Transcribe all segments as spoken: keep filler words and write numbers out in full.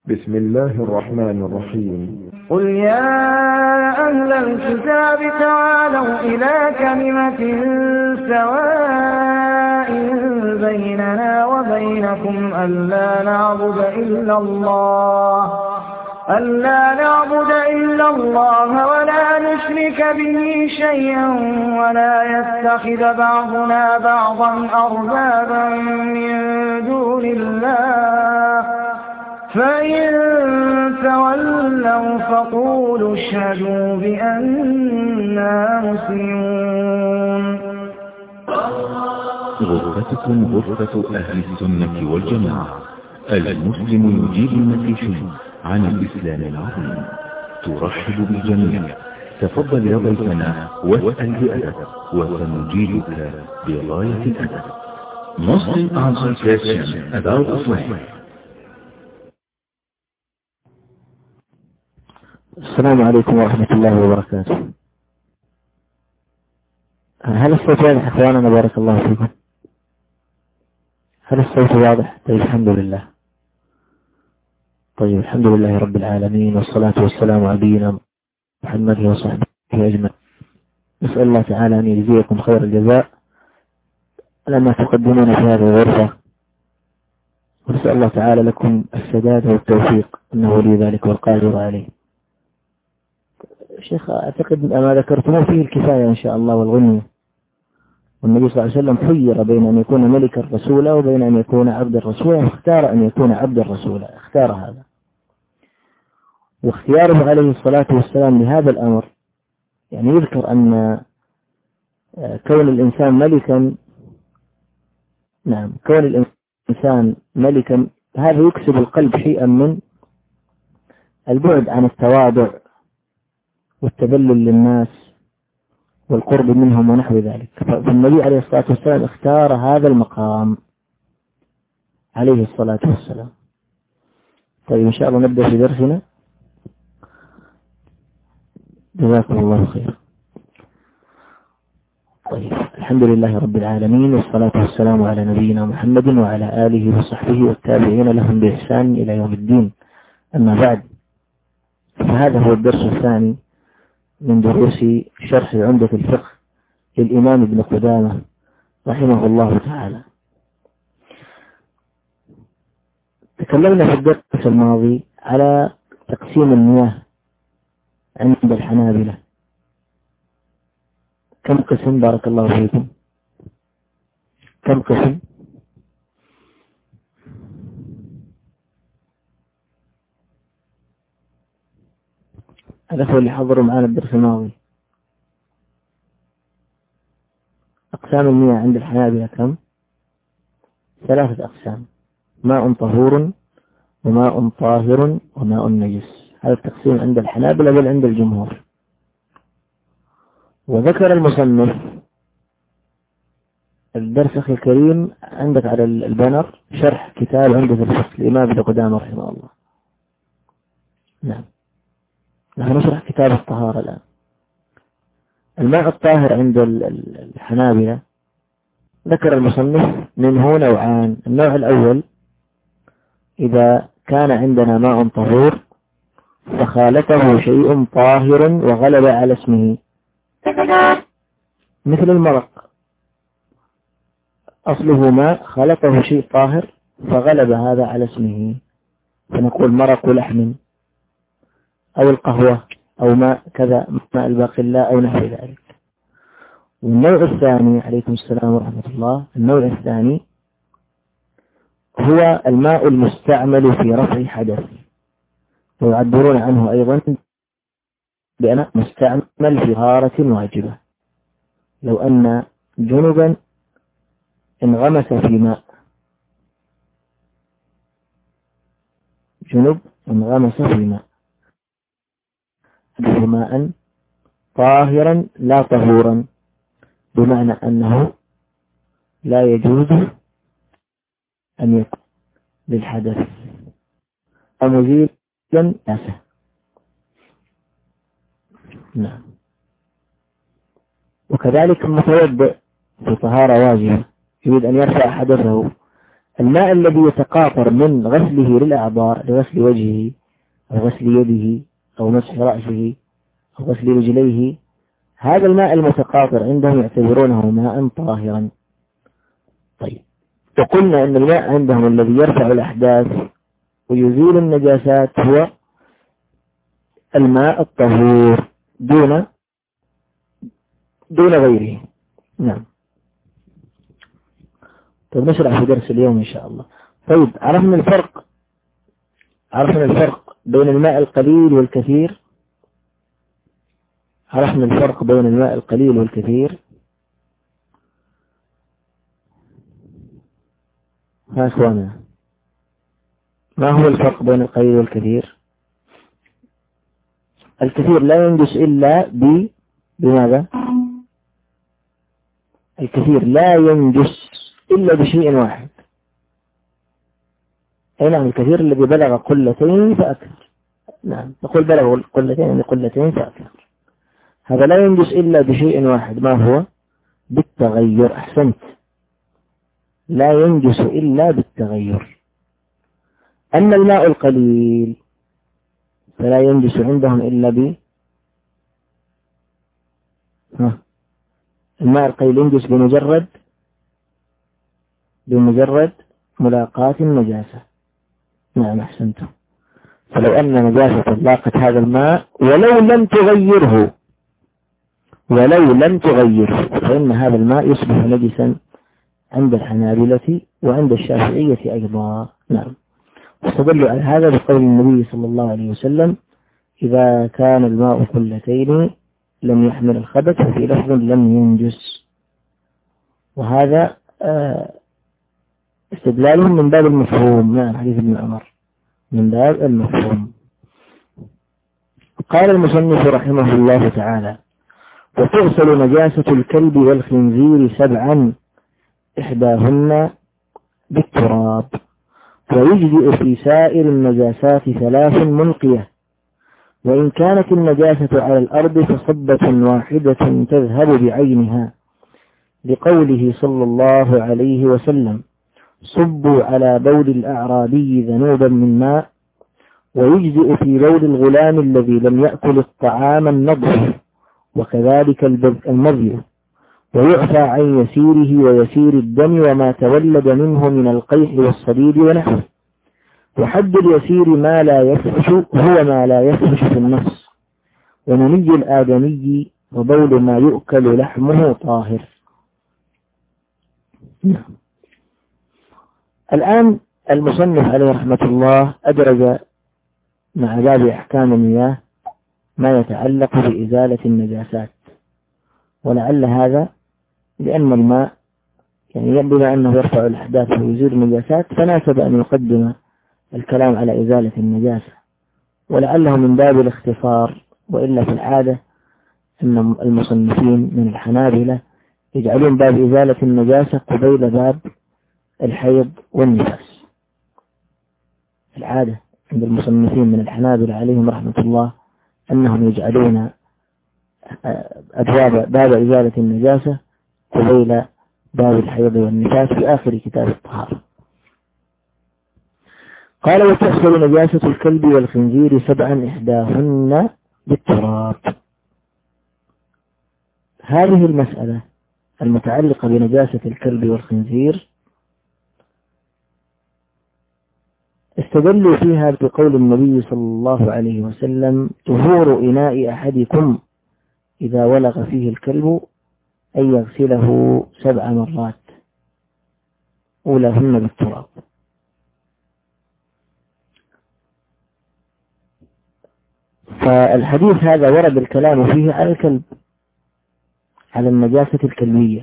بسم الله الرحمن الرحيم. قل يا أهل الكتاب تعالوا إلى كلمة سواء بيننا وبينكم ألا نعبد إلا الله ألا نعبد إلا الله ولا نشرك به شيئا ولا يتخذ بعضنا بعضا أربابا من دون الله فإن تولوا فقولوا اشهدوا بأننا مسلمون. غرفتكم غرفة أهل السنة والجماعة، المسلم يجيب المسيحي عن الإسلام العظيم. ترحب بالجميع. تفضل يا ضيفنا واسأل بأدب وسنجيبك بغاية الأدب. Muslim answer question about Islam. السلام عليكم ورحمة الله وبركاته. هل الصوت واضح أخواننا؟ بارك الله فيكم. هل الصوت واضح؟ طيب الحمد لله. طيب الحمد لله رب العالمين، والصلاة والسلام على نبينا محمد وصحبه أجمعين. نسأل الله تعالى أن يجزيكم خير الجزاء لما تقدمون في هذه الغرفة، ونسأل الله تعالى لكم السداد والتوفيق إنه ولي ذلك والقادر عليه. شيخ أعتقد ما ذكرتموه فيه الكفاية إن شاء الله والغنية. والنبي صلى الله عليه وسلم خير بين أن يكون ملك الرسول وبين أن يكون عبد الرسول، واختار أن يكون عبد الرسول، اختار هذا. واختياره عليه الصلاة والسلام لهذا الأمر يعني يذكر أن كون الإنسان ملكا، نعم كون الإنسان ملكا هذا يكسب القلب شيئا من البعد عن التواضع والتذلل للناس والقرب منهم ونحو ذلك. فالنبي عليه الصلاة والسلام اختار هذا المقام عليه الصلاة والسلام. طيب إن شاء الله نبدأ في درسنا. جزاكم الله خير. طيب الحمد لله رب العالمين، والصلاة والسلام على نبينا محمد وعلى آله وصحبه والتابعين لهم بإحسان إلى يوم الدين. أما بعد، فهذا هو الدرس الثاني من دروس شرح عمدة الفقه للإمام ابن قدامة رحمه الله تعالى. تكلمنا في الدرس الماضي على تقسيم المياه عند الحنابلة. كم قسم بارك الله فيكم؟ كم قسم؟ الأخوة اللي حضروا معنا الدرس الماضي، أقسام المياه عند الحنابلة كم؟ ثلاثة أقسام: ماء طهور وماء طاهر وماء نجس. هذا التقسيم عند الحنابلة بل عند الجمهور. وذكر المصنف الدرس أخي الكريم عندك على البانر شرح كتاب عمدة الفقه الإمام ابن قدامة رحمه الله. نعم، نحن نشرح كتاب الطهارة الآن. الماء الطاهر عند الحنابلة ذكر المصنف منه نوعان. النوع الأول: إذا كان عندنا ماء طهور فخالطه شيء طاهر وغلب على اسمه، مثل المرق، أصله ماء خلطه شيء طاهر فغلب هذا على اسمه، فنقول مرق لحم، أو القهوة، أو ماء كذا، ماء الباقلاء أو نحو ذلك. والنوع الثاني، عليكم السلام ورحمة الله، النوع الثاني هو الماء المستعمل في رفع حدث، ويعبرون عنه أيضا بأن مستعمل في طهارة واجبة. لو أن جنبا انغمس في ماء، جنب انغمس في ماء ماء طاهرا لا طهورا، بمعنى أنه لا يجوز أن يكون للحدث ومزيلا ناسه. نعم. وكذلك المتوضئ في طهارة واجبة يريد أن يرفع حدثه الماء الذي يتقاطر من غسله للأعضاء لغسل وجهه أو غسل يده أو مسح رأسه أو غسل رجليه، هذا الماء المتقاطر عندهم يعتبرونه ماء طاهرا. طيب، وقلنا أن الماء عندهم الذي يرفع الأحداث ويزيل النجاسات هو الماء الطهور دون دون غيره. نعم. طيب نشرح في درس اليوم إن شاء الله. طيب، عرفنا الفرق عرفنا الفرق بين الماء القليل والكثير عرفنا الفرق بين الماء القليل والكثير. ها أخوانا، ما هو الفرق بين القليل والكثير؟ الكثير لا ينجس إلا ب بماذا؟ الكثير لا ينجس إلا بشيء واحد. أي نعم، الكثير الذي بلغ قلتين فأكثر. نعم، نقول بلغ قلتين يعني قلتين فأكثر، هذا لا ينجس إلا بشيء واحد. ما هو؟ بالتغير. أحسنت، لا ينجس إلا بالتغير. أما الماء القليل فلا ينجس عندهم إلا ب ها. الماء القليل ينجس بمجرد بمجرد ملاقاة النجاسة. نعم أحسنتم. فلو أن نجاسة لاقت هذا الماء ولو لم تغيره ولو لم تغيره فإن هذا الماء يصبح نجسا عند الحنابلة وعند الشافعية أيضا. نعم. واستدلوا على هذا بقول النبي صلى الله عليه وسلم: إذا كان الماء قلتين لم يحمل الخبث، وفي لفظ لم ينجس. وهذا استدلالهم من باب المفهوم. نعم، حديث ابن عمر من باب المفهوم. قال المصنف رحمه الله تعالى: وتغسل نجاسة الكلب والخنزير سبعا إحداهن بالتراب، ويجزئ في سائر النجاسات ثلاث منقية، وإن كانت النجاسة على الأرض فصبة واحدة تذهب بعينها، لقوله صلى الله عليه وسلم: صبوا على بول الأعرابي ذنوبا من ماء. ويجزئ في بول الغلام الذي لم يأكل الطعام النضح، وكذلك المضي، ويعفى عن يسيره ويسير الدم وما تولد منه من القيح والصديد ونحوه. وحد اليسير ما لا يفحش هو ما لا يفحش في النص، ومني الآدمي وبول ما يؤكل لحمه طاهر. الآن المصنف عليه رحمة الله أدرج مع باب أحكام المياه ما يتعلق بإزالة النجاسات، ولعل هذا لأن الماء يعني بما أنه يرفع الأحداث ويزيل النجاسات فناسب أن يقدم الكلام على إزالة النجاسة، ولعله من باب الاختصار. وإلا في العادة أن المصنفين من الحنابلة يجعلون باب إزالة النجاسة قبيل باب الحيض والنفاس. في العادة عند المصنفين من الحنابلة عليهم رحمة الله أنهم يجعلون أبواب باب إزالة النجاسة قبيل باب الحيض والنفاس في آخر كتاب الطهارة. قال: وتغسل نجاسة الكلب والخنزير سبعا إحداهن بالتراب. هذه المسألة المتعلقة بنجاسة الكلب والخنزير استدلوا فيها بقول النبي صلى الله عليه وسلم: طهور إناء أحدكم إذا ولغ فيه الكلب أن يغسله سبع مرات أولاهن بالتراب. فالحديث هذا ورد الكلام فيه على الكلب، على النجاسة الكلبية.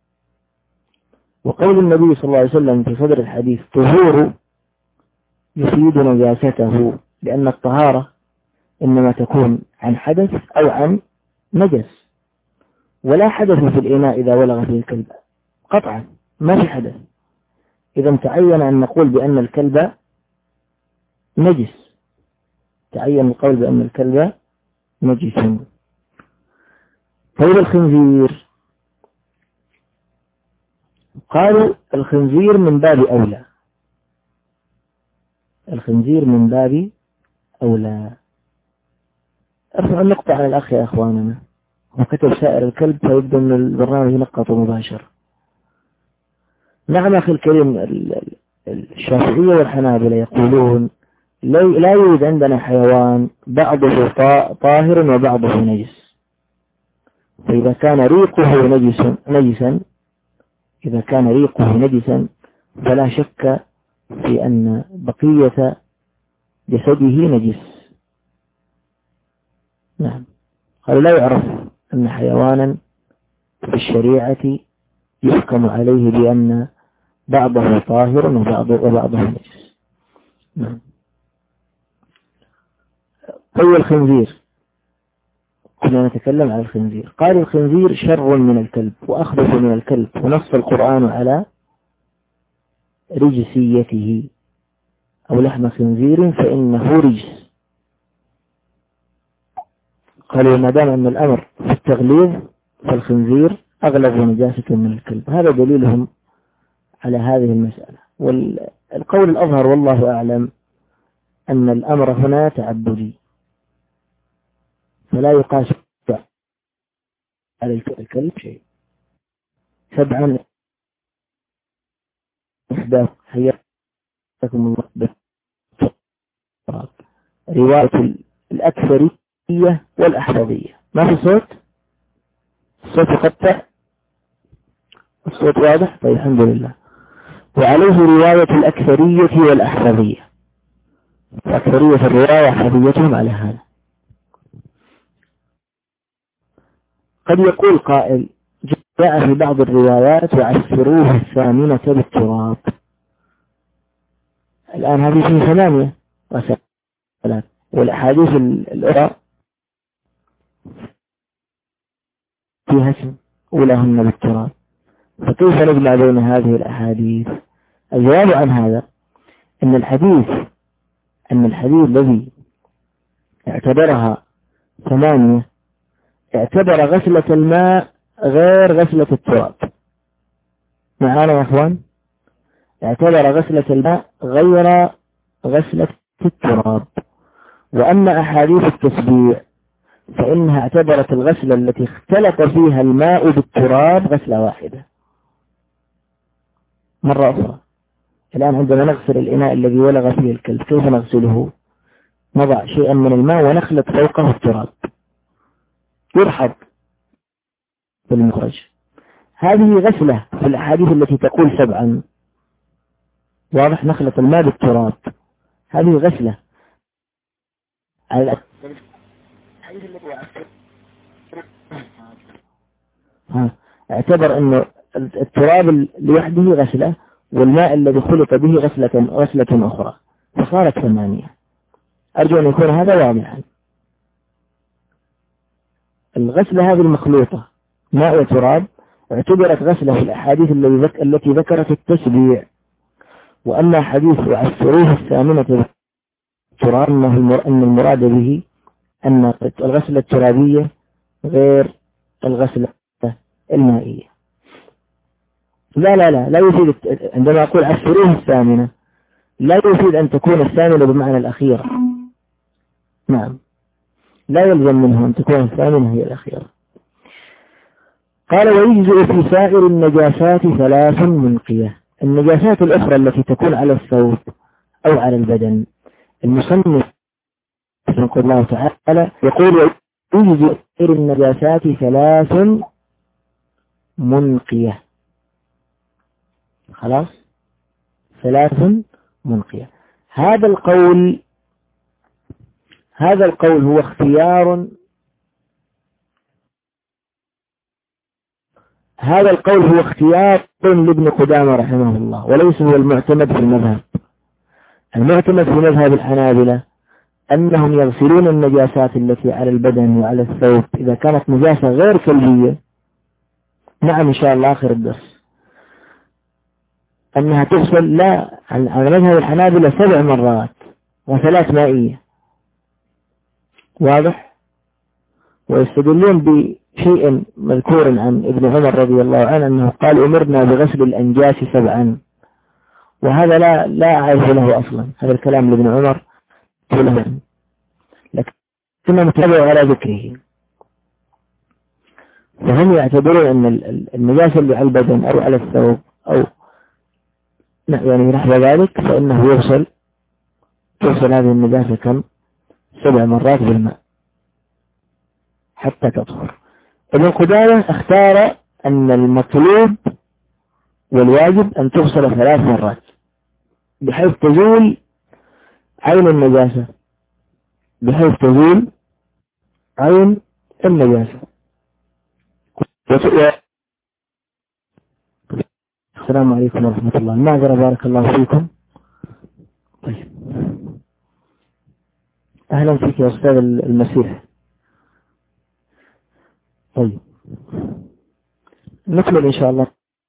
وقول النبي صلى الله عليه وسلم في صدر الحديث: طهور، يفيد نجاسته، لأن الطهارة إنما تكون عن حدث أو عن نجس، ولا حدث في الإناء إذا ولغ فيه الكلب قطعا، ما في حدث. إذا تعين أن نقول بأن الكلب نجس، تعين القول بأن الكلب نجس. طيب الخنزير، قالوا الخنزير من باب أولى، الخنزير من باب أولى. ارفع النقطة على الأخ يا أخواننا، وكتب سائر الكلب فيبدو أن البرنامج نقط مباشر. نعم أخي الكريم، الشافعية والحنابلة يقولون لا يوجد عندنا حيوان بعضه طاهر وبعضه نجس، فإذا كان ريقه نجس نجسا إذا كان ريقه نجسا فلا شك في أن بقية جسده نجس. نعم، قالوا لا يعرف أن حيوانا في الشريعة يحكم عليه بأن بعضه طاهر وبعضه, وبعضه نجس. نعم. طيب الخنزير، كنا نتكلم عن الخنزير. قال الخنزير شر من الكلب وأخبث من الكلب، ونص القرآن على رجسيته، أو لحم خنزير فإنه رجس. قالوا ما دام أن الأمر في التغليظ فالخنزير أغلب نجاسة من الكلب. هذا دليلهم على هذه المسألة. والقول الأظهر والله أعلم أن الأمر هنا تعبدي، فلا يقاس على الكلب شيء. سبعا إحدى حياكم الله بالتراب. رواية الأكثرية والأحفظية. ما في صوت؟ الصوت يقطع؟ الصوت واضح؟ طيب الحمد لله. وعليه رواية الأكثرية والأحفظية، الأكثرية في الرواية وأحفظيتهم على هذا. قد يقول قائل جاء في بعض الروايات وعسروه الثامنة بالتراب. الآن هذه في ثمانية وثلاث، والأحاديث الأخرى فيها اسم أولاهن بالتراب، فكيف نجمع بين هذه الأحاديث؟ الجواب عن هذا أن الحديث أن الحديث الذي اعتبرها ثمانية اعتبر غسلة الماء غير غسلة التراب. معانا يا أخوان؟ اعتبر غسلة الماء غير غسلة التراب. وأما أحاديث التسبيع فإنها اعتبرت الغسلة التي اختلط فيها الماء بالتراب غسلة واحدة. مرة أخرى، الآن عندما نغسل الإناء الذي ولغ فيه الكلب كيف نغسله؟ نضع شيئا من الماء ونخلط فوقه التراب يرحب بالمخرج. هذه غسلة في الأحاديث التي تقول سبعا، واضح، نخلط الماء بالتراب، هذه غسلة. اعتبر أن التراب لوحده غسلة والماء الذي خلط به غسلة غسلة أخرى، فصارت ثمانية. أرجو أن يكون هذا واضحا. الغسلة هذه المخلوطة ماء وتراب اعتبرت غسلة في الأحاديث التي ذكرت التسبيع. وأما حديث وعسروه الثامنة بالتراب أن المراد به أن الغسلة الترابية غير الغسلة المائية. لا لا لا لا يفيد عندما أقول عسروه الثامنة لا يفيد أن تكون الثامنة بمعنى الأخيرة. نعم، لا يلزم منه أن تكون الثامنة هي الأخيرة. قال ويجزئ في سائر النجاسات ثلاث منقية. النجاسات الأخرى التي تكون على الثوب أو على البدن، المصنف رحمه الله تعالى يقول ويجزئ في سائر النجاسات ثلاث منقية. خلاص، ثلاث منقية. هذا القول هذا القول هو اختيار هذا القول هو اختيار لابن قدامة رحمه الله، وليس هو المعتمد في المذهب. المعتمد في مذهب الحنابلة أنهم يغسلون النجاسات التي على البدن وعلى الثوب إذا كانت نجاسة غير كلبية. نعم إن شاء الله آخر الدرس أنها تغسل لا على مذهب الحنابلة سبع مرات وثلاث مائية، واضح. ويستدلون بشيء مذكور عن ابن عمر رضي الله عنه أنه قال أمرنا بغسل الأنجاس سبعا، وهذا لا لا أعرف له أصلا، هذا الكلام لابن عمر لكن متابع على ذكره. فهم يعتبرون أن النجاسة اللي على البدن أو على الثوب أو يعني نحو ذلك فإنه يغسل تغسل هذه النجاسة كم سبع مرات بالماء حتى تطهر. ابن قدامة اختار أن المطلوب والواجب أن تغسل ثلاث مرات بحيث تزول عين النجاسة بحيث تزول عين النجاسة. السلام عليكم ورحمة الله. المعذرة بارك الله فيكم. طيب أهلا فيك يا أستاذ المسيح. طيب نكمل إن شاء الله.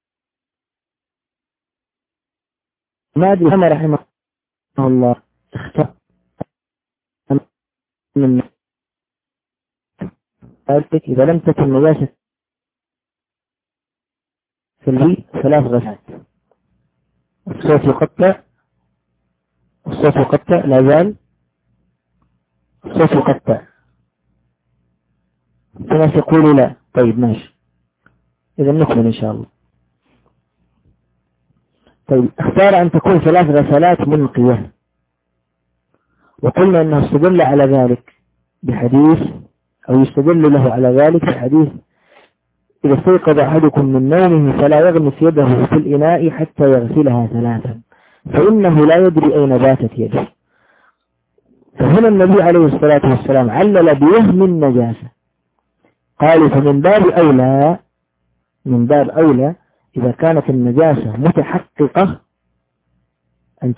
مادي محمد رحمه الله اختار من ذلك إذا لم تكن نجاسة في البيت ثلاث غسلات. الصوت يقطع الصوت يقطع لا زال الصوت يقطع. الناس يقولوا لا. طيب ماشي إذا نكمل إن شاء الله. طيب اختار أن تكون ثلاث غسلات منقية، وقلنا أنه استدل على ذلك بحديث أو يستدل له على ذلك بحديث إذا استيقظ أحدكم من نومه فلا يغمس يده في الإناء حتى يغسلها ثلاثا فإنه لا يدري أين باتت يده. فهنا النبي عليه الصلاة والسلام علل بوهم النجاسة، قالوا فمن باب أولى من باب أولى إذا كانت النجاسة متحققة أن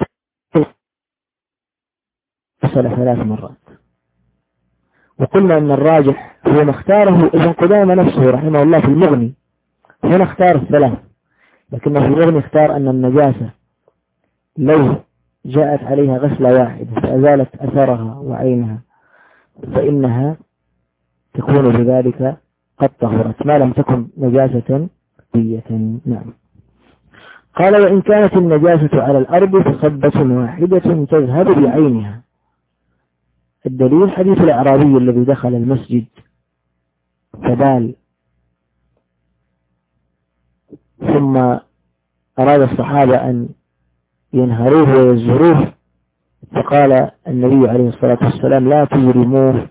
تغسل ثلاث مرات. وقلنا أن الراجح هو ما اختاره ابن قدامة نفسه رحمه الله في المغني، هنا اختار الثلاث، لكنه في المغني اختار أن النجاسة لو جاءت عليها غسلة واحدة فأزالت أثرها وعينها فإنها تكون بذلك قد طهرت ما لم تكن نجاسة بية. نعم. قال وإن كانت النجاسة على الأرض فصبة واحدة تذهب بعينها. الدليل حديث الأعرابي الذي دخل المسجد فبال ثم أراد الصحابة أن ينهروه ويزهروه فقال النبي عليه الصلاة والسلام لا تجرموه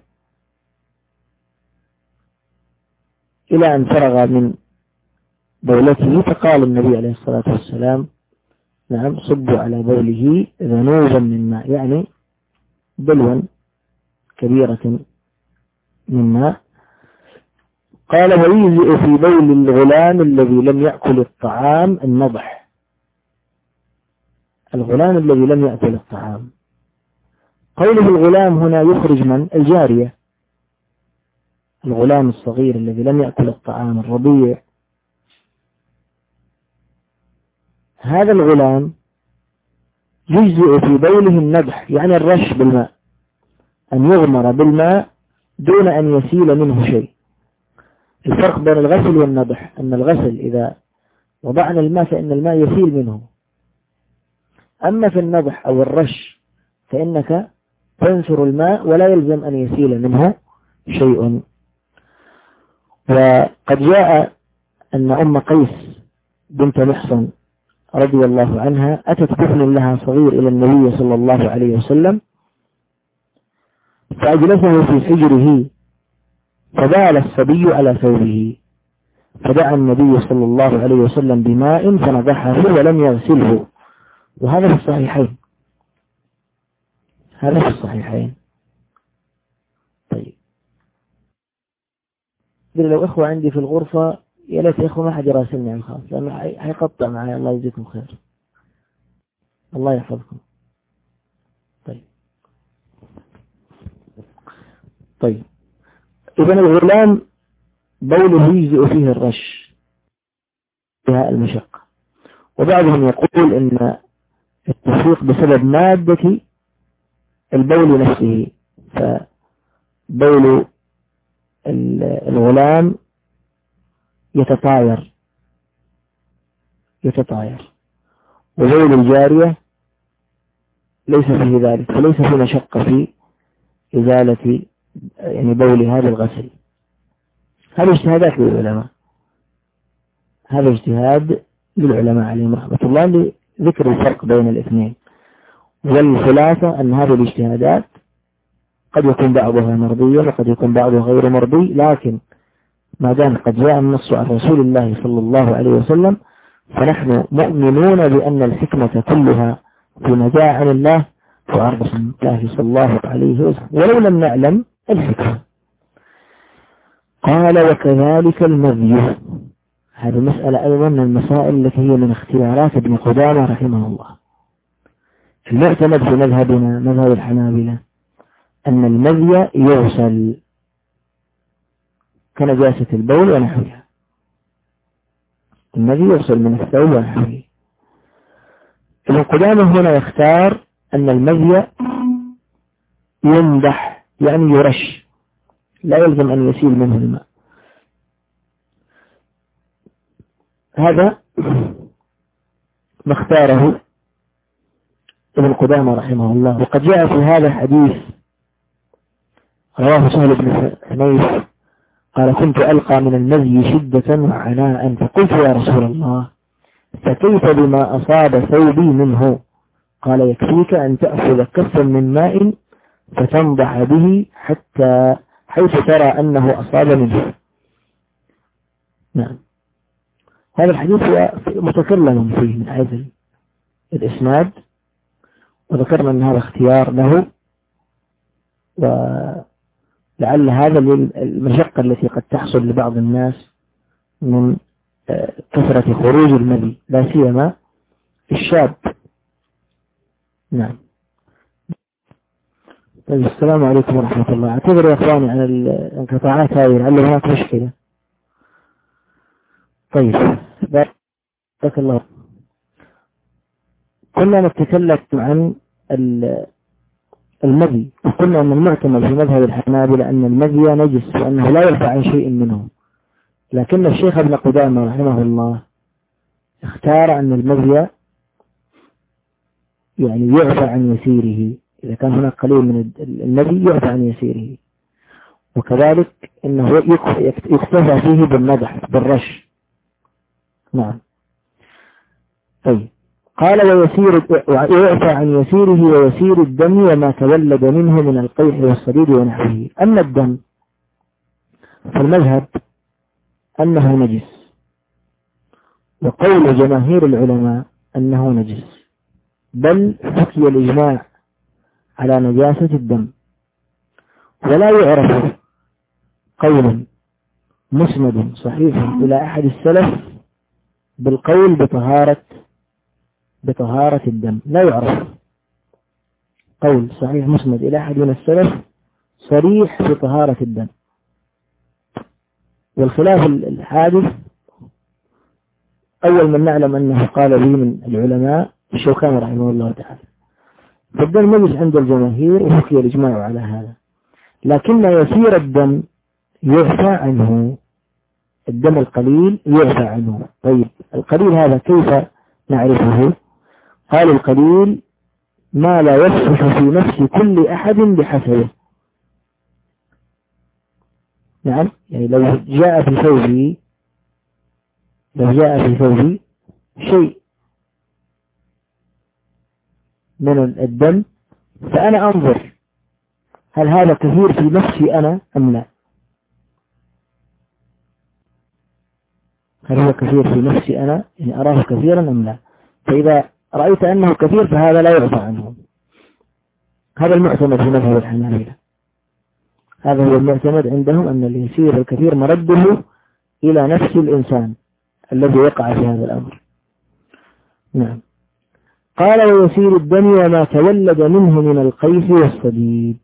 إلى أن فرغ من بولته. فقال النبي عليه الصلاة والسلام نعم صبوا على بوله ذنوبا من ماء، يعني دلوا كبيرة من ماء. قال ويجزئ في بول الغلام الذي لم يأكل الطعام النضح. الغلام الذي لم يأكل الطعام، قوله الغلام هنا يخرج من الجارية، الغلام الصغير الذي لم يأكل الطعام الرضيع. هذا الغلام يجزئ في بوله النضح يعني الرش بالماء، أن يغمر بالماء دون أن يسيل منه شيء. الفرق بين الغسل والنضح أن الغسل إذا وضعنا الماء فإن الماء يسيل منه، أما في النضح أو الرش فإنك تنثر الماء ولا يلزم أن يسيل منه شيء. وقد جاء أن أم قيس بنت محصن رضي الله عنها أتت طفل لها صغير إلى النبي صلى الله عليه وسلم فأجلسه في حجره فبال الصبي على ثوبه فدعا النبي صلى الله عليه وسلم بماء فنضحه ولم يغسله. وهذا في الصحيحين، هذا في الصحيحين. طيب لو إخوة عندي في الغرفة يا ليت يا إخوة ما حد يراسلني عن خاص لأنه حيقطع معي. الله يجزيكم خير، الله يحفظكم. طيب طيب إذن الغلام بوله يجزئ فيه الرش فيها المشقة. وبعضهم يقول إن التفريق بسبب مادة البول نفسه، فبول الغلام يتطاير يتطاير وبول الجارية ليس فيه ذلك، فليس في مشقة في إزالة يعني بولها بالغسل. هذا اجتهادات للعلماء، هذا اجتهاد للعلماء عليهم رحمة الله لذكر الفرق بين الاثنين. والخلاصة أن هذه الاجتهادات قد يكون بعضها مرضية وقد يكون بعضها غير مرضي، لكن ما دام قد جاء النص عن رسول الله صلى الله عليه وسلم فنحن مؤمنون بأن الحكمة كلها فيما جاء عن الله وعن رسول الله صلى الله عليه وسلم ولو لم نعلم الحكمة. قال وكذلك المذي. هذه مسألة أيضا من المسائل التي هي من اختيارات ابن قدامة رحمه الله. المعتمد في مذهبنا مذهب الحنابلة أن المذي يغسل كنجاسة البول ونحوها، المذي يغسل من الثوب ونحوه. ابن قدامة هنا يختار أن المذي يمدح يعني يرش، لا يلزم أن يسيل منه الماء. هذا ما اختاره ابن قدامة رحمه الله. وقد جاء في هذا الحديث رواه سهل بن حنيف قال كنت ألقى من المذي شدة وعناء فقلت يا رسول الله فكيف بما أصاب ثوبي منه؟ قال يكفيك أن تأخذ كفا من ماء فتنضح به حتى حيث ترى أنه أصاب منه. نعم، هذا الحديث متكلم فيه من حيث الإسناد، وذكرنا أن هذا اختيار له، ولعل هذا المشقة التي قد تحصل لبعض الناس من كثرة خروج المذي لا سيما الشاب. نعم. طيب السلام عليكم ورحمة الله. اعتذر يا اخواني عن الانقطاعات هذه لعل هناك مشكلة. طيب بارك الله. كنا نتكلم عن المذي وقلنا أن المعتمد في مذهب الحنابلة أن المذي نجس وأنه لا يرفع عن شيء منه، لكن الشيخ ابن قدامة رحمه الله اختار أن المذي يعني يعفى عن يسيره، إذا كان هناك قليل من المذي يعفى عن يسيره، وكذلك أنه يكتفى فيه بالنضح بالرش. نعم. طيب قال ويسير ويعفى عن يسيره ويسير الدم وما تولد منه من القيح والصديد ونحوه. أما الدم فالمذهب أنه نجس، وقول جماهير العلماء أنه نجس، بل حكي الإجماع على نجاسة الدم، ولا يعرف قول مسند صحيح إلى أحد السلف بالقول بطهارة بطهارة الدم، لا يعرف قول صحيح مسند إلى أحد من السلف صريح بطهارة الدم. والخلاف الحادث أول من نعلم أنه قال به من العلماء الشوكاني رحمه الله تعالى، فالدم نجس عند الجماهير وحكي الإجماع على هذا، لكن يسير الدم يعفى عنه، الدم القليل يعفى عنه. طيب القليل هذا كيف نعرفه؟ قال القليل ما لا يفحش في نفس كل أحد بحسبه. نعم، يعني لو جاء في ثوبي لو جاء في ثوبي شيء من الدم فأنا أنظر هل هذا كثير في نفسي أنا أم لا، هل هو كثير في نفسي أنا يعني أراه كثيرا أم لا. فإذا رأيت أنه كثير فهذا لا يعفى عنه. هذا المعتمد في مذهب الحنابلة، هذا هو المعتمد عندهم أن اليسير الكثير مرده إلى نفس الإنسان الذي وقع في هذا الأمر. نعم. قال ويسير الدم وما تولد منه من القيح والصديد.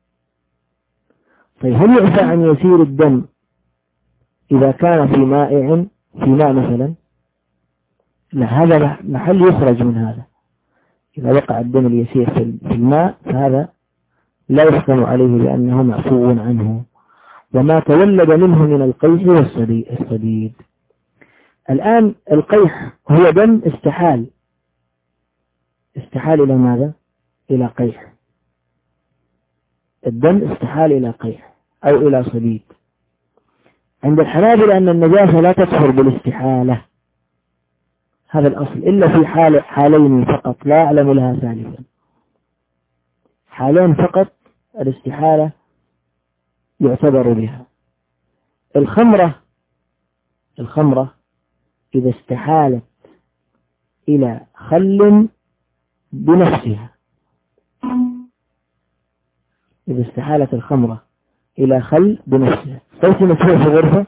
طيب هل يعفى عن يسير الدم إذا كان في مائع في ماء مثلا؟ لا، هذا محل يخرج من هذا. إذا وقع الدم اليسير في الماء فهذا لا يحكم عليه لأنه معفو عنه. وما تولد منه من القيح والصديد. الآن القيح هو دم استحال استحال إلى ماذا؟ إلى قيح. الدم استحال إلى قيح أو إلى صديد. عند الحنابلة أن النجاسة لا تطهر بالاستحالة، هذا الأصل، إلا في حال حالين فقط لا أعلم لها ثالثا. حالين فقط الاستحالة يعتبر بها. الخمرة الخمرة إذا استحالت إلى خل بنفسها، إذا استحالت الخمرة إلى خل بنفسها، صوت مسموع في غرفة؟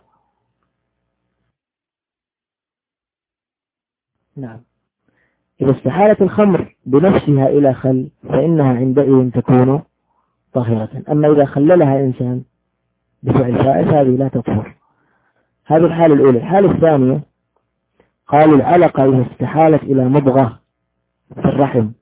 نعم. إذا استحالت الخمر بنفسها إلى خل فإنها عندئذ تكون طاهرة. أما إذا خللها إنسان بفعل فائل هذه لا تطهر. هذه الحالة الأولى. الحالة الثانية قالوا العلقة إذا استحالت إلى مضغة في الرحم،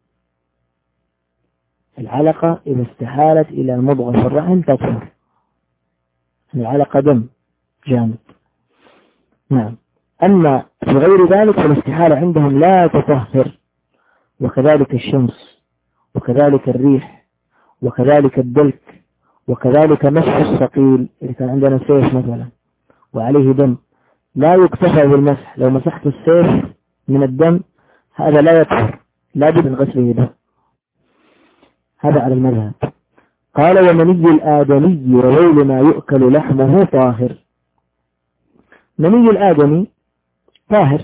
العلقة إذا استحالت إلى مضغة في الرحم تطهر. العلقة دم جامد. نعم. أما في غير ذلك فالاستحالة عندهم لا تطهر، وكذلك الشمس، وكذلك الريح، وكذلك الدلك، وكذلك مسح الثقيل. إذا كان عندنا سيف مثلا وعليه دم لا يكتفى بالمسح، لو مسحت السيف من الدم هذا لا يطهر، لا بد من غسله دم. هذا على المذهب. قال ومني الآدمي وغير ما يؤكل لحمه طاهر. مني الآدمي طاهر،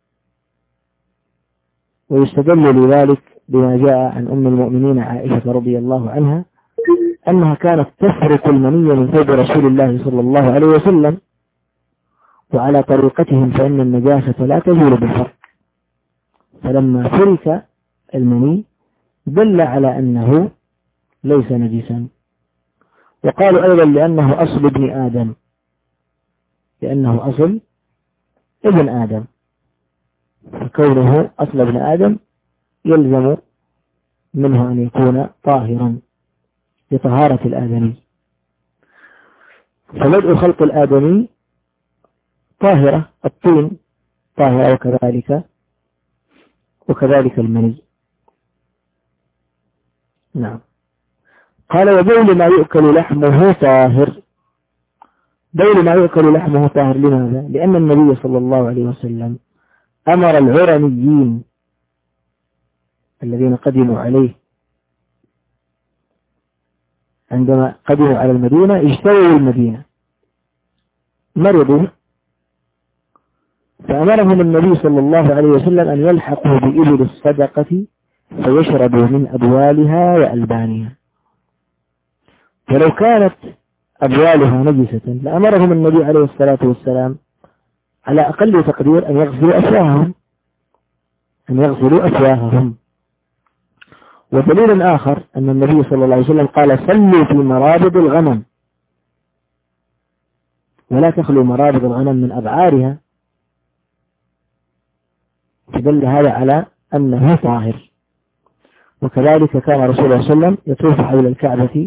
ويستدل لذلك بما جاء عن أم المؤمنين عائشة رضي الله عنها أنها كانت تفرق المني من ثوب رسول الله صلى الله عليه وسلم، وعلى طريقتهم فإن النجاسة لا تزول بالفرق، فلما فرق المني دل على أنه ليس نجسا. وقالوا أيضا لأنه أصل ابن آدم، لأنه أصل ابن آدم، فكونه أصل ابن آدم يلزم منه أن يكون طاهرا لطهارة الآدمي. فبدء خلق الآدمي طاهرة، الطين طاهرة، وكذلك وكذلك المني. نعم. قال وبول ما يؤكل لحمه طاهر. بول ما يؤكل لحمه طاهر لماذا؟ لأن النبي صلى الله عليه وسلم أمر العرنيين الذين قدموا عليه عندما قدموا على المدينة اجتووا المدينة مرضوا، فأمرهم النبي صلى الله عليه وسلم أن يلحقوا بإبل الصدقة فيشربوا من أبوالها وألبانها. فلو كانت أبوالها نجسة لأمرهم النبي عليه الصلاة والسلام على أقل تقدير أن يغسلوا أفواههم أن يغسلوا أفواههم. ودليل آخر أن النبي صلى الله عليه وسلم قال صلوا في مرابض الغنم، ولا تخلوا مرابض الغنم من أبعارها، فدل هذا على أنه طاهر. وكذلك كان رسول الله صلى الله عليه وسلم يطوف حول الكعبة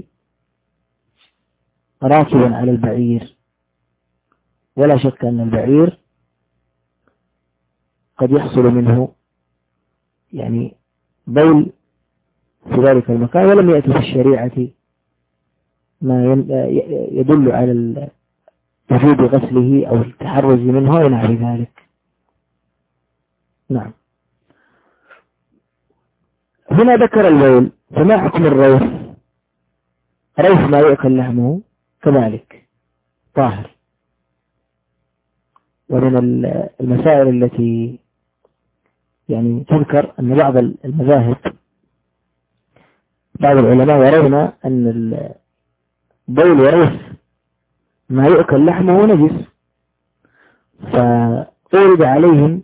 راكبا على البعير، ولا شك أن البعير قد يحصل منه يعني بول في ذلك المكان، ولم يأتي في الشريعة ما يدل على وجوب غسله أو التحرز منه ونحو ذلك. نعم. هنا ذكر البول، فما حكم الروث؟ روث ما يؤكل لحمه كذلك طاهر. ومن المسائل التي يعني تذكر أن بعض المذاهب بعض العلماء يرون أن البول وروث ما يؤكل لحمه نجس، فأورد عليهم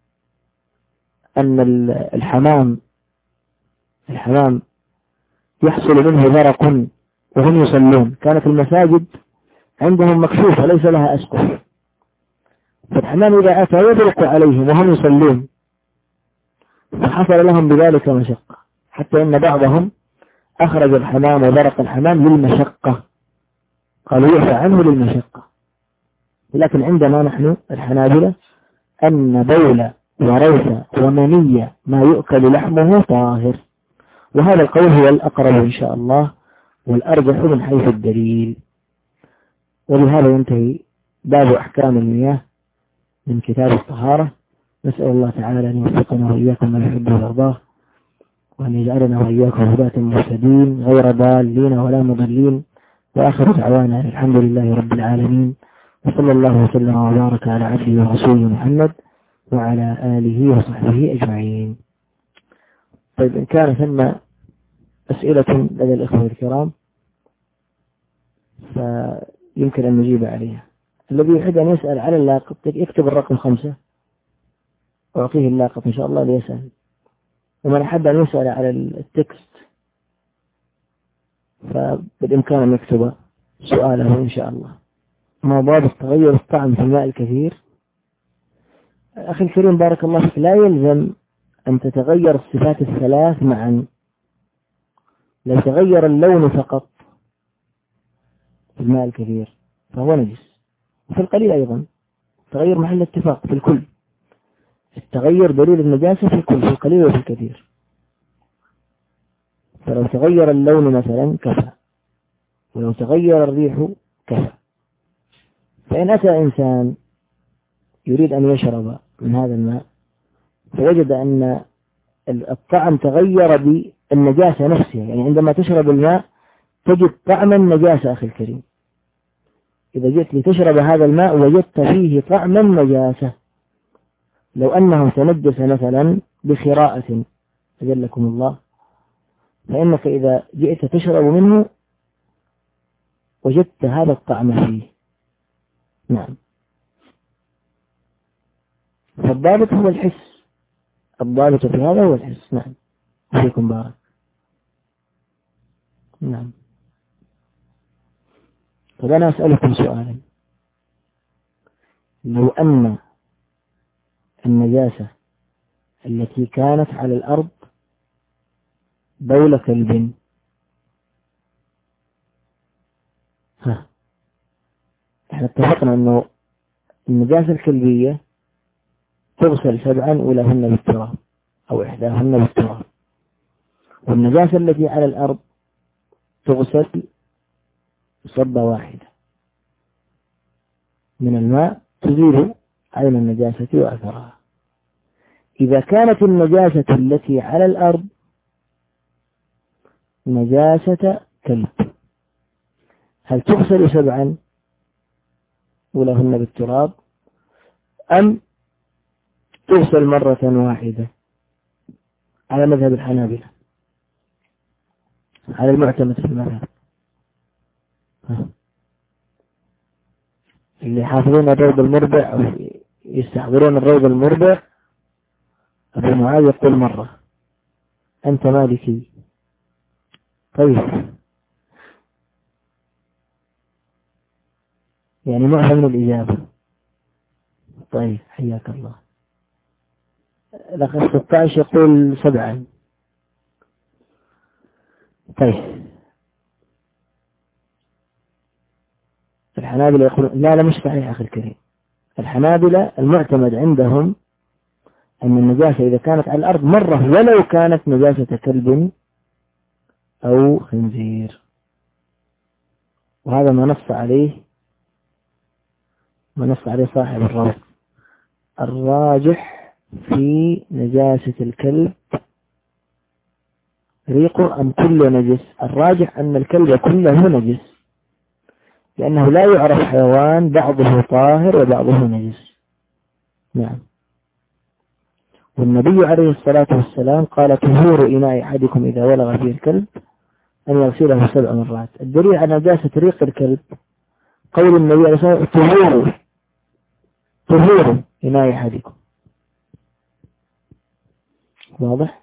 أن الحمام الحمام يحصل منه ذرق وهم يصلون، كانت المساجد عندهم مكشوفة ليس لها أسقف، فالحمام إذا أتى يدرق عليهم وهم يصلون، فحصل لهم بذلك مشقة، حتى إن بعضهم أخرج الحمام وذرق الحمام للمشقة، قالوا يعفى عنه للمشقة. لكن عندنا نحن الحنابلة أن بول وريث ومنية ما يؤكل لحمه طاهر. وهذا القول هو الأقرب إن شاء الله والأرجح من حيث الدليل. وبهذا ينتهي باب أحكام المياه من كتاب الطهارة. نسأل الله تعالى أن يوفقنا وإياكم من يحبه ويرضاه، وأن يجعلنا وإياكم هداة مهتدين غير ضالين ولا مضلين. وآخر دعوانا الحمد لله رب العالمين، وصلى الله وسلم وبارك على عبده ورسوله محمد وعلى آله وصحبه أجمعين. طيب، إن كان ثم أسئلة لدى الإخوة الكرام فيمكن أن نجيب عليها. الذي يحب أن يسأل على اللاقط يكتب الرقم خمسة أعطيه اللاقط إن شاء الله ليسأل. ومن أحب أن يسأل على التكست فبالإمكان أن يكتب سؤاله إن شاء الله. ما باب تغير الطعم في الماء الكثير؟ أخي الكريم بارك الله فيك، لا يلزم أن تتغير الصفات الثلاث معا. لو تغير اللون فقط في الماء الكثير فهو نجس، وفي القليل أيضا تغير محل اتفاق في الكل. التغير دليل النجاسة في الكل، في القليل وفي الكثير. فلو تغير اللون مثلا كفى، ولو تغير الريح كفى. فإن أتى إنسان يريد أن يشرب من هذا الماء فوجد أن الطعم تغير بالنجاسة نفسها، يعني عندما تشرب الماء تجد طعم النجاسة. أخي الكريم، إذا جئت لتشرب هذا الماء وجدت فيه طعم النجاسة، لو أنه تنجس مثلا بخراءة أجلكم الله، فإنك إذا جئت تشرب منه وجدت هذا الطعم فيه. نعم. فالضابط هو الحس، الضابط في هذا هو الحس. نعم. فيكم بارك. نعم. طب أنا أسألكم سؤالا، لو أن النجاسة التي كانت على الأرض بول كلب، ها احنا اتفقنا أنه النجاسة الكلبية تغسل سبعا أولاهن بالتراب أو إحداهن بالتراب، والنجاسة التي على الأرض تغسل صبة واحدة من الماء تزيل عين النجاسة وأثرها. إذا كانت النجاسة التي على الأرض نجاسة كلب، هل تغسل سبعا أولاهن بالتراب أم تغسل مرة واحدة على مذهب الحنابلة، على المعتمد في المذهب؟ اللي حافظون الروض المربع أو يستحضرون الروض المربع، أبو معاذ يقول مرة. أنت مالكي؟ طيب، يعني معهم من الإجابة. طيب، حياك الله. الأخ ستة عشر يقول سبعا. طيب، الحنابلة يقولون لا لا مش صحيح أخي الكريم. الحنابلة المعتمد عندهم أن النجاسة إذا كانت على الأرض مرة ولو كانت نجاسة كلب أو خنزير، وهذا ما نص عليه ما نص عليه صاحب الروض. الراجح في نجاسة الكلب ريقه أم كله نجس؟ الراجح أن الكلب كله نجس، لأنه لا يعرف حيوان بعضه طاهر وبعضه نجس. نعم. والنبي عليه الصلاة والسلام قال: طهور إناء أحدكم إذا ولغ فيه الكلب أن يغسله سبع مرات. الدليل على نجاسة ريق الكلب قول النبي عليه الصلاة والسلام: طهور طهور إناء أحدكم. واضح؟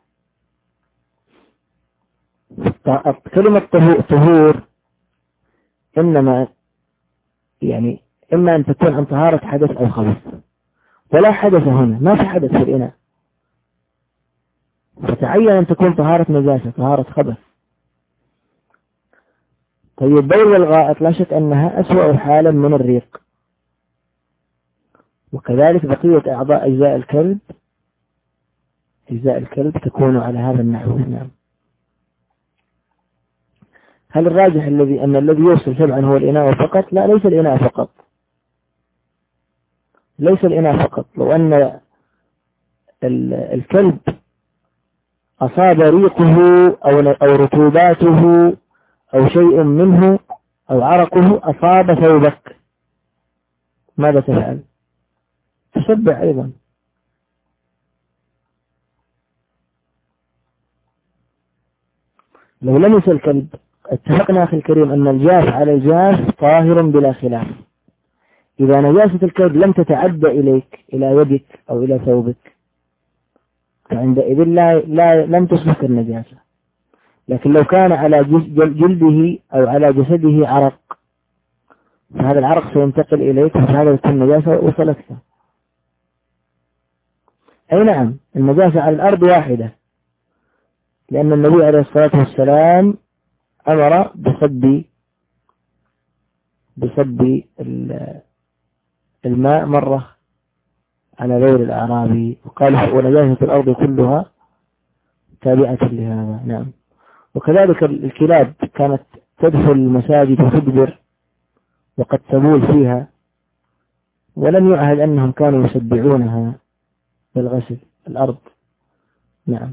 كلمة طهور إنما يعني إما أن تكون عن طهارة حدث أو خبث، ولا حدث هنا، ما في حدث في الإناء، فتعين أن تكون طهارة نجاسة، طهارة خبث. طيب، بول والغائط لا شك أنها أسوأ حالا من الريق، وكذلك بقية أعضاء أجزاء الكلب أجزاء الكلب تكون على هذا النحو. نعم. هل الراجح الذي أن الذي يوصل سبعا هو الإناء فقط؟ لا، ليس الإناء فقط، ليس الإناء فقط. لو أن الكلب أصاب ريقه أو أو رطوباته أو شيء منه أو عرقه أصاب ثوبك، ماذا تفعل؟ تشبع أيضا. لو لمس الكلب، اتفقنا أخي الكريم أن الجاف على الجاف طاهر بلا خلاف. إذا نجاسة الكلب لم تتعدى إليك إلى يدك أو إلى ثوبك فعندئذ لا, لا لم تصبح النجاسة. لكن لو كان على جلده أو على جسده عرق فهذا العرق سينتقل إليك فهذا يكون نجاسة وصلتك. أي نعم، النجاسة على الأرض واحدة، لأن النبي عليه الصلاة والسلام أمر بصب بصب الماء مرة على غير الأعرابي، وقال ونجاسة الأرض كلها تابعة لهذا. نعم. وكذلك الكلاب كانت تدخل المساجد وتدبر وقد تبول فيها، ولم يعهد أنهم كانوا يسبعونها بالغسل الأرض. نعم.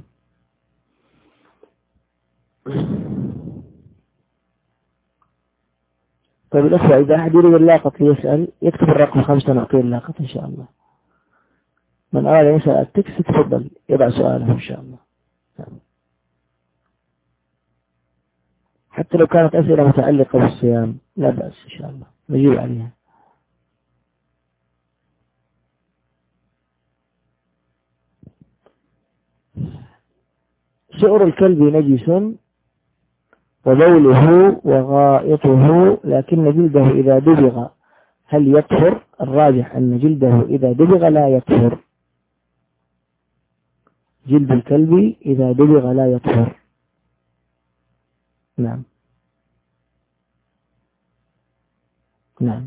طيب الأخوة، إذا أحد يريد اللاقط ليسأل يكتب الرقم خمسة نعطيه اللاقط إن شاء الله. من أراد أن يسأل التكس تفضل يضع سؤاله إن شاء الله. نعم. حتى لو كانت أسئلة متعلقة بالصيام لا بأس إن شاء الله نجيب عليها. شعر الكلب نجس وبوله وغائطه، لكن جلده إذا دبغ هل يطهر؟ الراجح أن جلده إذا دبغ لا يطهر. جلد الكلب إذا دبغ لا يطهر. نعم. نعم.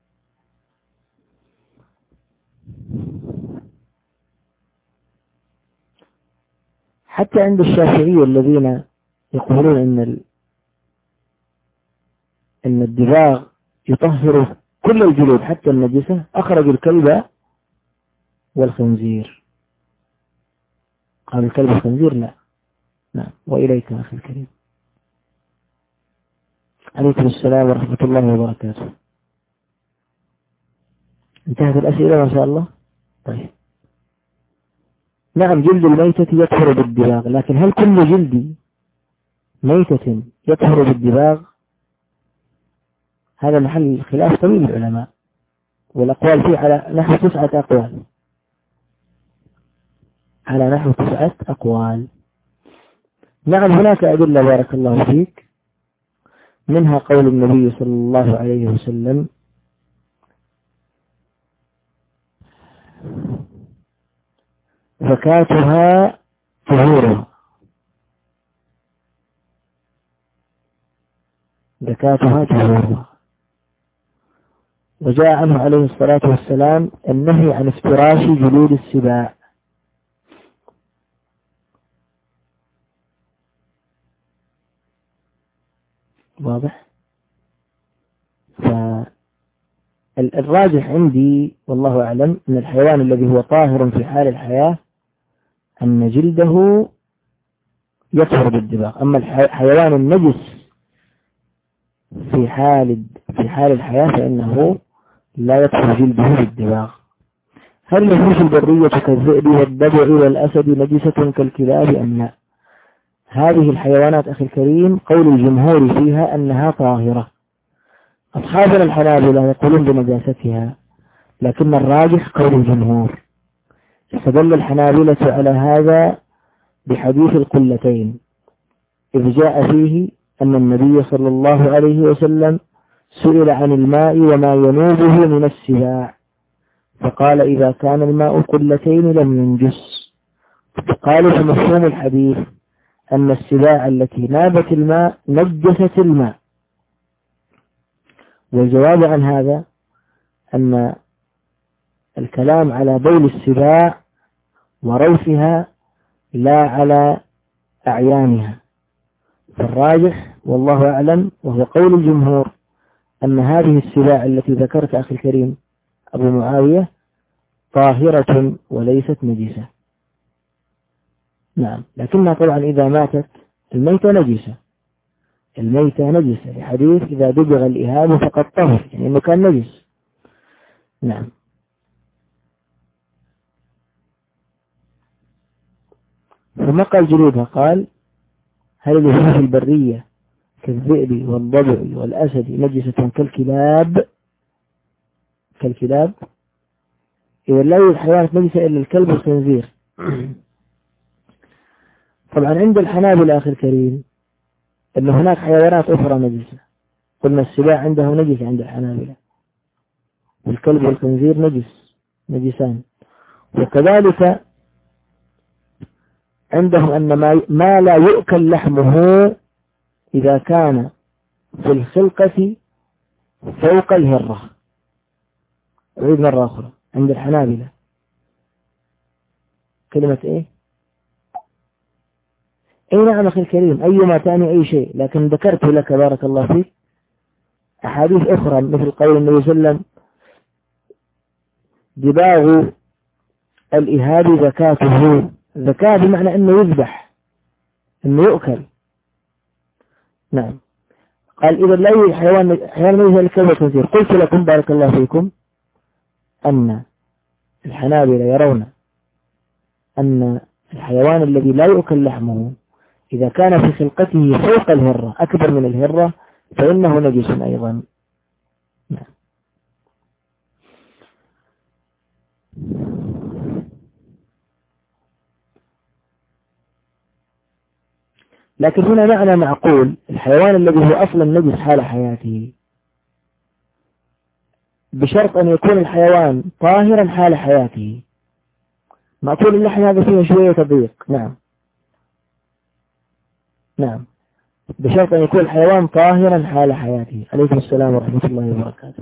حتى عند الشافعية الذين يقولون إن ال... إن الدباغ يطهر كل الجلود حتى النجسة، أخرج الكلب والخنزير. قال الكلب والخنزير لا. نعم. وإليك أخي الكريم. عليكم السلام ورحمة الله وبركاته. انتهت الأسئلة ما شاء الله. طيب. نعم، جلد الميتة يطهر بالدباغ، لكن هل كل جلد ميتة يطهر بالدباغ؟ هذا محل خلاف طويل العلماء، والأقوال فيه على نحو تسعة أقوال على نحو تسعة أقوال. نعم، هناك أدلة بارك الله فيك، منها قول النبي صلى الله عليه وسلم: زكاتها طهورها، زكاتها طهورها. وجاء عنه عليه الصلاة والسلام النهي عن افتراش جلود السباع. واضح؟ فالراجح عندي والله أعلم أن الحيوان الذي هو طاهر في حال الحياة أن جلده يطهر بالدباغ، أما الحيوان النجس في حال في حال الحياة فإنه لا يطهر جلده بالدباغ. هل الوحوش البرية كالذئب والضبع والأسد نجسة كالكلاب أم لا؟ هذه الحيوانات أخي الكريم قول الجمهور فيها أنها طاهرة. أصحابنا الحنابلة يقولون بنجاستها، لكن الراجح قول الجمهور. استدل الحنابلة على هذا بحديث القلتين، إذ جاء فيه أن النبي صلى الله عليه وسلم سئل عن الماء وما ينوبه من السباع، فقال: إذا كان الماء قلتين لم ينجس. فقالوا فمفهوم الحديث أن السباع التي نابت الماء نجست الماء. والجواب عن هذا أن الكلام على بول السباع وروثها لا على أعيانها. فالراجح والله أعلم وهو قول الجمهور أن هذه السباع التي ذكرت أخي الكريم أبو معاوية طاهرة وليست نجسة. نعم، لكنها طبعا إذا ماتت الميتة نجسة، الميتة نجسة لحديث إذا دبغ الإهاب فقد طهر، يعني أنه كان نجس. نعم. ثم قال جلودها، قال هل الوحوش البرية كالذئب والضبع والأسد نجسة كالكلاب؟ كالكلاب إذا لا يوجد حيوانات نجسة إلا الكلب والخنزير. طبعا عند الحنابلة أخي الكريم أن هناك حيوانات أخرى نجسة، قلنا السباع عنده نجس عند الحنابلة، والكلب والخنزير نجس نجسان. وكذلك عندهم أن ما لا يؤكل لحمه إذا كان في الخلقة فوق الهرة. أعيد مرة أخرى، عند الحنابلة كلمة إيه؟ أي نعم أخي الكريم، أيما تعني أي شيء، لكن ذكرت لك بارك الله فيك أحاديث أخرى مثل قول النبي صلى الله عليه وسلم دباغ الإهاب زكاته. زكاة بمعنى أنه يذبح، أنه يؤكل. نعم. قال إذا لا يوجد حيوان حيوان ليس الكلب والخنزير. قلت لكم بارك الله فيكم أن الحنابلة يرون أن الحيوان الذي لا يؤكل لحمه إذا كان في خلقته فوق الهرة أكبر من الهرة فإنه نجس أيضا. نعم. لكن هنا معنى معقول، الحيوان الذي هو أصلا نجس حال حياته، بشرط أن يكون الحيوان طاهرا حال حياته. معقول اللحم هذا فيه شوية تضييق. نعم نعم، بشرط أن يكون الحيوان طاهرا حال حياته. عليكم السلام ورحمة الله وبركاته.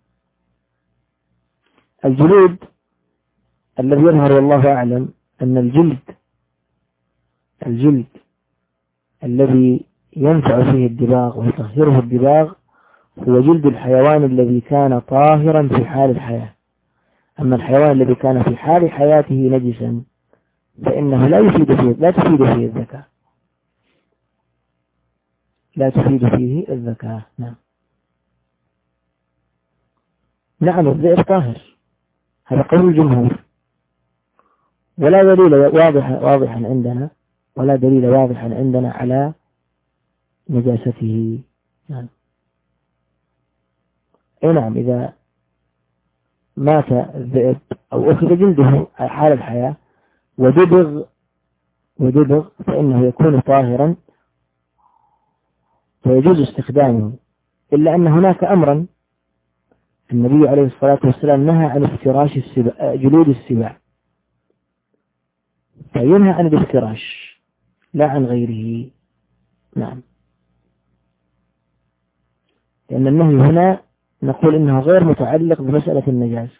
الجلود الذي يظهر والله أعلم أن الجلد الجلد الذي ينفع فيه الدباغ ويطهره الدباغ هو جلد الحيوان الذي كان طاهرا في حال الحياة. أما الحيوان الذي كان في حال حياته نجسا فإنه لا يفيد فيه لا تفيد فيه الزكاة لا تفيد فيه الزكاة. نعم نعم، الذئب طاهر، هذا قول الجمهور، ولا دليل واضح واضحا عندنا ولا دليل واضحا عندنا على نجاسته. نعم. اي نعم، إذا مات الذئب أو أخذ جلده حال الحياة ودبغ ودبغ فإنه يكون طاهرا فيجوز استخدامه، إلا أن هناك أمرا النبي عليه الصلاة والسلام نهى عن افتراش السبع جلود السبع، فينهى عن الافتراش لا عن غيره. نعم، لأن النهي هنا نقول إنه غير متعلق بمسألة النجاسة.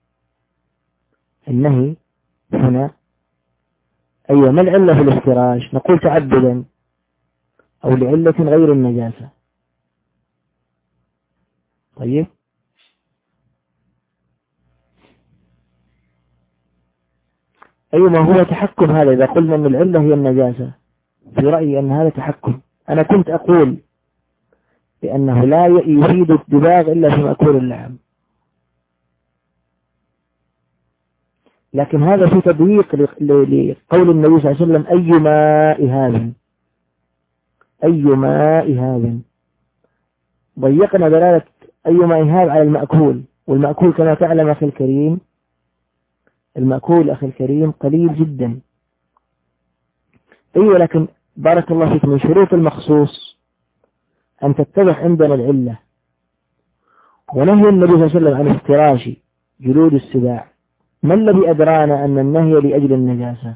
النهي هنا أيوة، ما العلة في الافتراش؟ نقول تعبدا أو لعلة غير النجاسة. طيب، أيوة، ما هو تحكم هذا إذا قلنا أن العلة هي النجاسة؟ في رأيي أن هذا تحكم. أنا كنت أقول بأنه لا يفيد الدباغ إلا في مأكول اللحم، لكن هذا في تضييق لقول النبي صلى الله عليه وسلم أي ماء هذا أي ماء هذا، ضيقنا دلالة أي ماء هذا على المأكول، والمأكول كما تعلم أخي الكريم المأكول أخي الكريم قليل جدا. أيوة، لكن بارك الله فيك من شروط المخصوص أن تتضح عندنا العلة. ونهي النبي صلى الله عليه وسلم عن افتراش جلود السباع، ما الذي أدرانا أن النهي لأجل النجاسة؟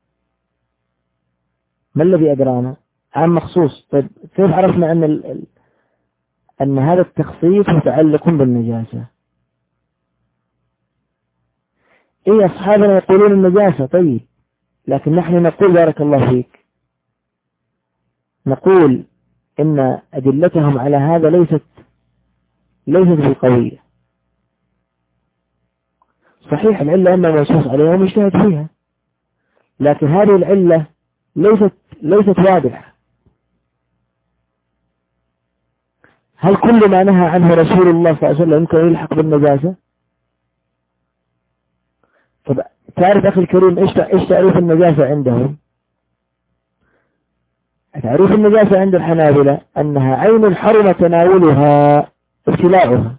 ما الذي أدرانا؟ عام مخصوص. طيب كيف عرفنا أن ال... أن هذا التخصيص متعلق بالنجاسة؟ إيه، أصحابنا يقولون النجاسة. طيب لكن نحن نقول بارك الله فيك، نقول إن أدلتهم على هذا ليست ليست بالقوية. صحيح العلة أما منصوص عليها ومجتهد فيها، لكن هذه العلة ليست ليست واضحة. هل كل ما نهى عنه رسول الله صلى الله عليه وسلم يمكن أن يلحق بالنجاسة؟ طب تعرف أخي الكريم إيش إيش تعريف النجاسة عندهم؟ تعريف النجاسة عند الحنابلة أنها عين حرم تناولها ابتلاعها،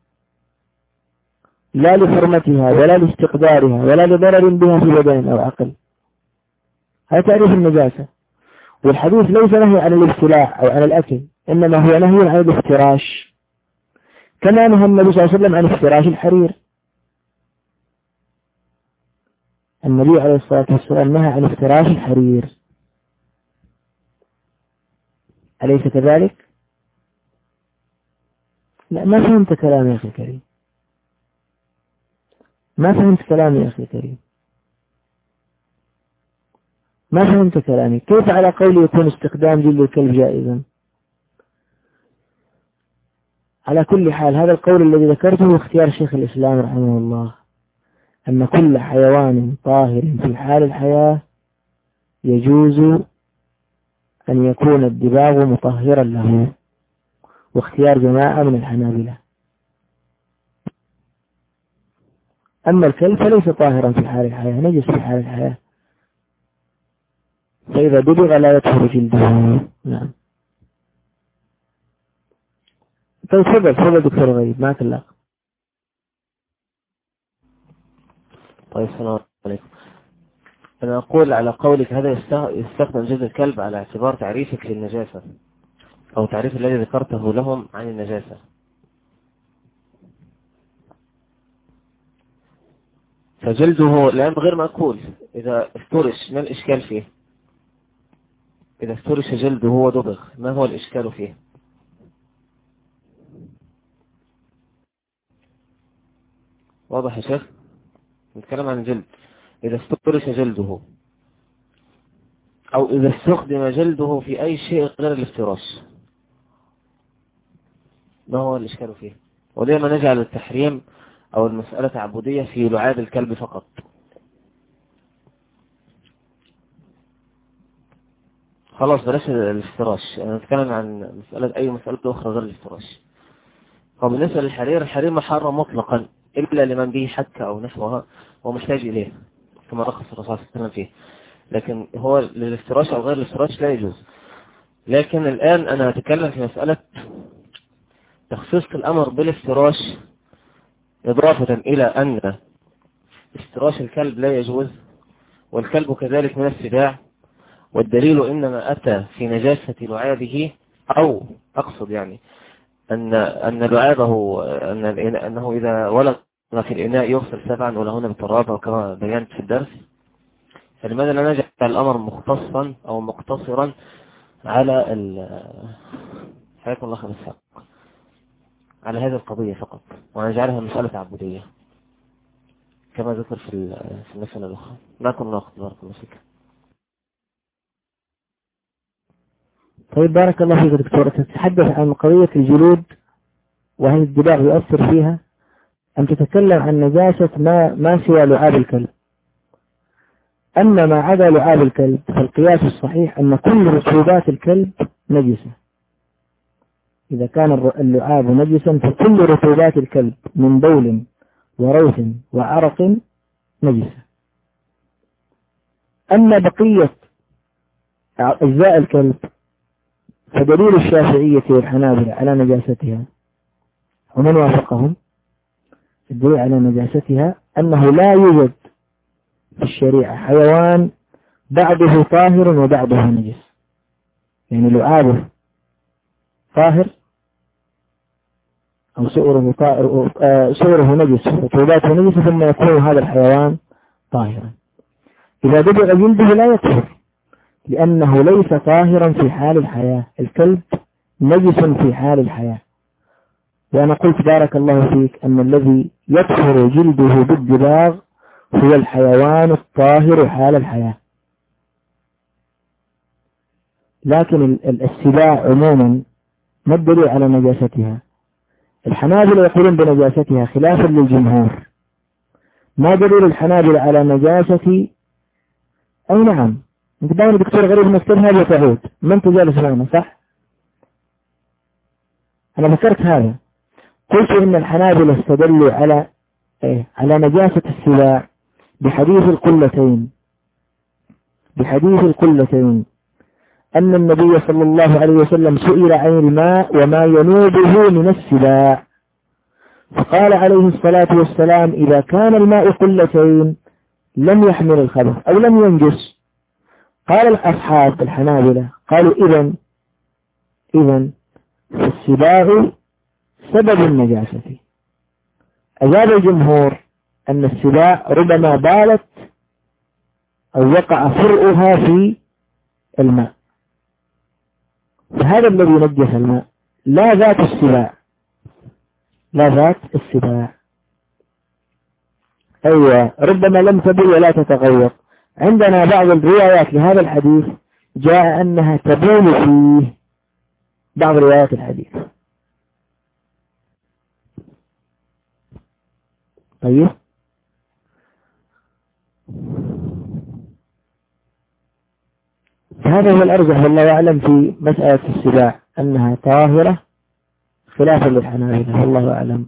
لا لحرمتها ولا لاستقدارها ولا لضرر بها في بدن أو عقل. هذا تعريف النجاسة. والحديث ليس نهي عن الابتلاع أو عن الأكل، إنما هو نهي عن الافتراش، كما نهى النبي صلى الله عليه وسلم عن افتراش الحرير. النبي عليه الصلاة والسلام نهى عن افتراش الحرير، أليس كذلك؟ لا، ما فهمت كلامي يا أخي الكريم، ما فهمت كلامي يا أخي الكريم، ما فهمت كلامي. كيف على قولي يكون استخدام جلد الكلب جائزا؟ على كل حال هذا القول الذي ذكرته هو اختيار شيخ الإسلام رحمه الله، أن كل حيوان طاهر في حال الحياة يجوز أن يكون الدباغ مطهرا له، واختيار جماعة من الحنابلة. أما الكلب فليس طاهرا في حال الحياة، نجس في حال الحياة، فإذا دبغ لا يطهر جلده. نعم. طيب تفضل تفضل دكتور غريب، معك الله. طيب السلام عليكم. أنا أقول على قولك هذا يستخدم جلد الكلب على اعتبار تعريفك للنجاسة أو تعريف الذي ذكرته لهم عن النجاسة، فجلده الآن غير مأكول إذا افترش، ما الإشكال فيه؟ إذا افترش جلده ودبغ ما هو الإشكال فيه؟ واضح يا شيخ؟ نتكلم عن الجلد. إذا افترش جلده أو إذا استخدم جلده في أي شيء غير الافتراش ما هو الإشكال فيه؟ ولما نجعل التحريم أو المسألة تعبدية في لعاب الكلب فقط؟ خلاص بلاش الافتراش، أنا نتكلم عن مسألة أي مسألة أخرى غير الافتراش. وبالنسبة للحرير، الحرير محرم مطلقا إلا لمن به حك أو نحوها ومحتاج إليه كما رخص الرسول صلى الله عليه وسلم فيه، لكن هو للافتراش أو غير الافتراش لا يجوز. لكن الآن أنا أتكلم في مسألة تخصيص الأمر بالافتراش إضافة إلى أن افتراش الكلب لا يجوز والكلب كذلك من السباع، والدليل إنما أتى في نجاسة لعابه، أو أقصد يعني أن أن لعابه أن أنه إذا ولغ في الإناء يغسل سبعا ولهن بالتراب كما بيانت في الدرس. فلماذا لا نجعل الأمر مختصا أو مقتصرا على ال حياكم الله خير الحق على هذه القضية فقط، ونجعلها مسألة تعبدية كما ذكر في في المسألة الأخرى. ما كنا نأخذ بارك الله فيك. طيب بارك الله فيك دكتور، تتحدث عن قضية الجلود وهل الدباغ يؤثر فيها، أم تتكلم عن نجاسة ما ما سوى لعاب الكلب؟ أما ما عدا لعاب الكلب فالقياس الصحيح أن كل رطوبات الكلب نجسة. إذا كان اللعاب نجسا فكل رطوبات الكلب من بول وروث وعرق نجسة. أما بقية أجزاء الكلب فدليل الشافعية والحنابلة على نجاستها ومن وافقهم الدليل على نجاستها أنه لا يوجد في الشريعة حيوان بعضه طاهر وبعضه نجس، يعني لعابه طاهر أو سؤره طاهر سؤره نجس وطوباته نجسة ثم يكون هذا الحيوان طاهرا. إذا دبغ جلده لا يطهر لأنه ليس طاهرا في حال الحياة، الكلب نجس في حال الحياة. وأنا قلت بارك الله فيك أن الذي يطهر جلده بالدباغ هو الحيوان الطاهر حال الحياة، لكن السباع عموما ما الدليل على نجاستها؟ الحنابلة يقولون بنجاستها خلافا للجمهور. ما دليل الحنابلة على نجاسة؟ أي نعم، انت دائما دكتور غريب مكتبها وتعود، ما انت جالس معنا صح؟ أنا ذكرت هذا، قلت إن الحنابلة استدلوا على إيه؟ على نجاسة السباع بحديث القلتين، بحديث القلتين أن النبي صلى الله عليه وسلم سئل عن الماء وما ينوبه من السباع، فقال عليه الصلاة والسلام إذا كان الماء قلتين لم يحمل الخبث أو لم ينجس. قال الأصحاب الحنابلة قالوا إذن إذن السباع سبب النجاسة. أجاب الجمهور أن السباع ربما بالت أو وقع فرؤها في الماء، فهذا الذي نجس الماء لا ذات السباع، لا ذات السباع. أيوة، ربما لم تبل ولا تتغوط. عندنا بعض الروايات لهذا الحديث جاء أنها تبول فيه، بعض روايات الحديث. طيب، هذا هو الأرجح والله أعلم في مسألة السباع أنها طاهرة خلافا للحنابلة والله أعلم.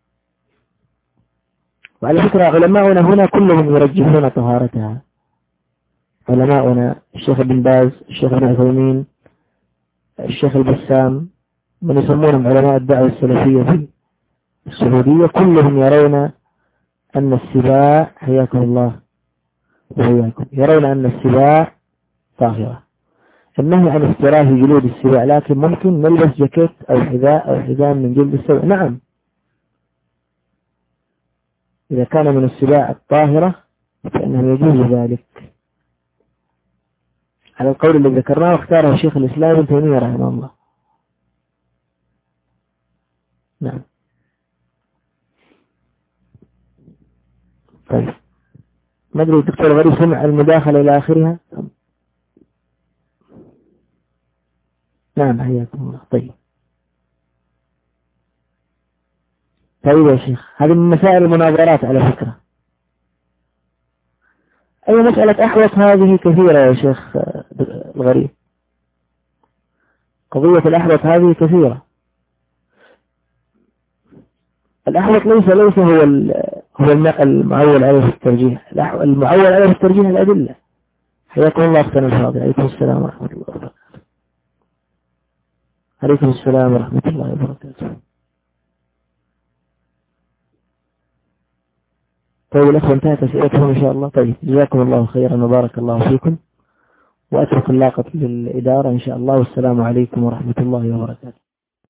وعلى فكرة علماؤنا هنا كلهم يرجحون طهارتها، علماؤنا الشيخ ابن باز، الشيخ ابن عثيمين، الشيخ البسام، من يسمونهم علماء الدعوة السلفية في السعودية، كلهم يرون أن السباع حياكم الله وحياكم يرون أن السباع طاهرة. النهي عن افتراء جلود السباع، لكن ممكن نلبس جاكيت أو حذاء أو حزام من جلد السباع، نعم إذا كان من السباع الطاهرة فإنه يجوز ذلك على القول الذي ذكرناه واختاره شيخ الإسلام ابن تيمية رحمه الله. نعم. طيب، ما أدري الدكتور غريب سمع المداخلة إلى آخرها؟ نعم حياكم الله. طيب طيب يا شيخ، هذه من مسائل المناظرات على فكرة. أي مسألة أحوط هذه كثيرة يا شيخ الغريب، قضية الأحوط هذه كثيرة. الأحوط ليس ليس هو هو المعول عليه في الترجيح، المعول عليه في الترجيح الأدلة. حياكم الله أختنا الفاضل، عليكم السلام ورحمة الله وبركاته. عليكم السلام ورحمة الله وبركاته. طيب الأخوة انتهت أسئلتهم إن شاء الله. طيب جزاكم الله خيرا وبارك الله فيكم، وأترك اللاقة للإدارة إن شاء الله، والسلام عليكم ورحمة الله وبركاته.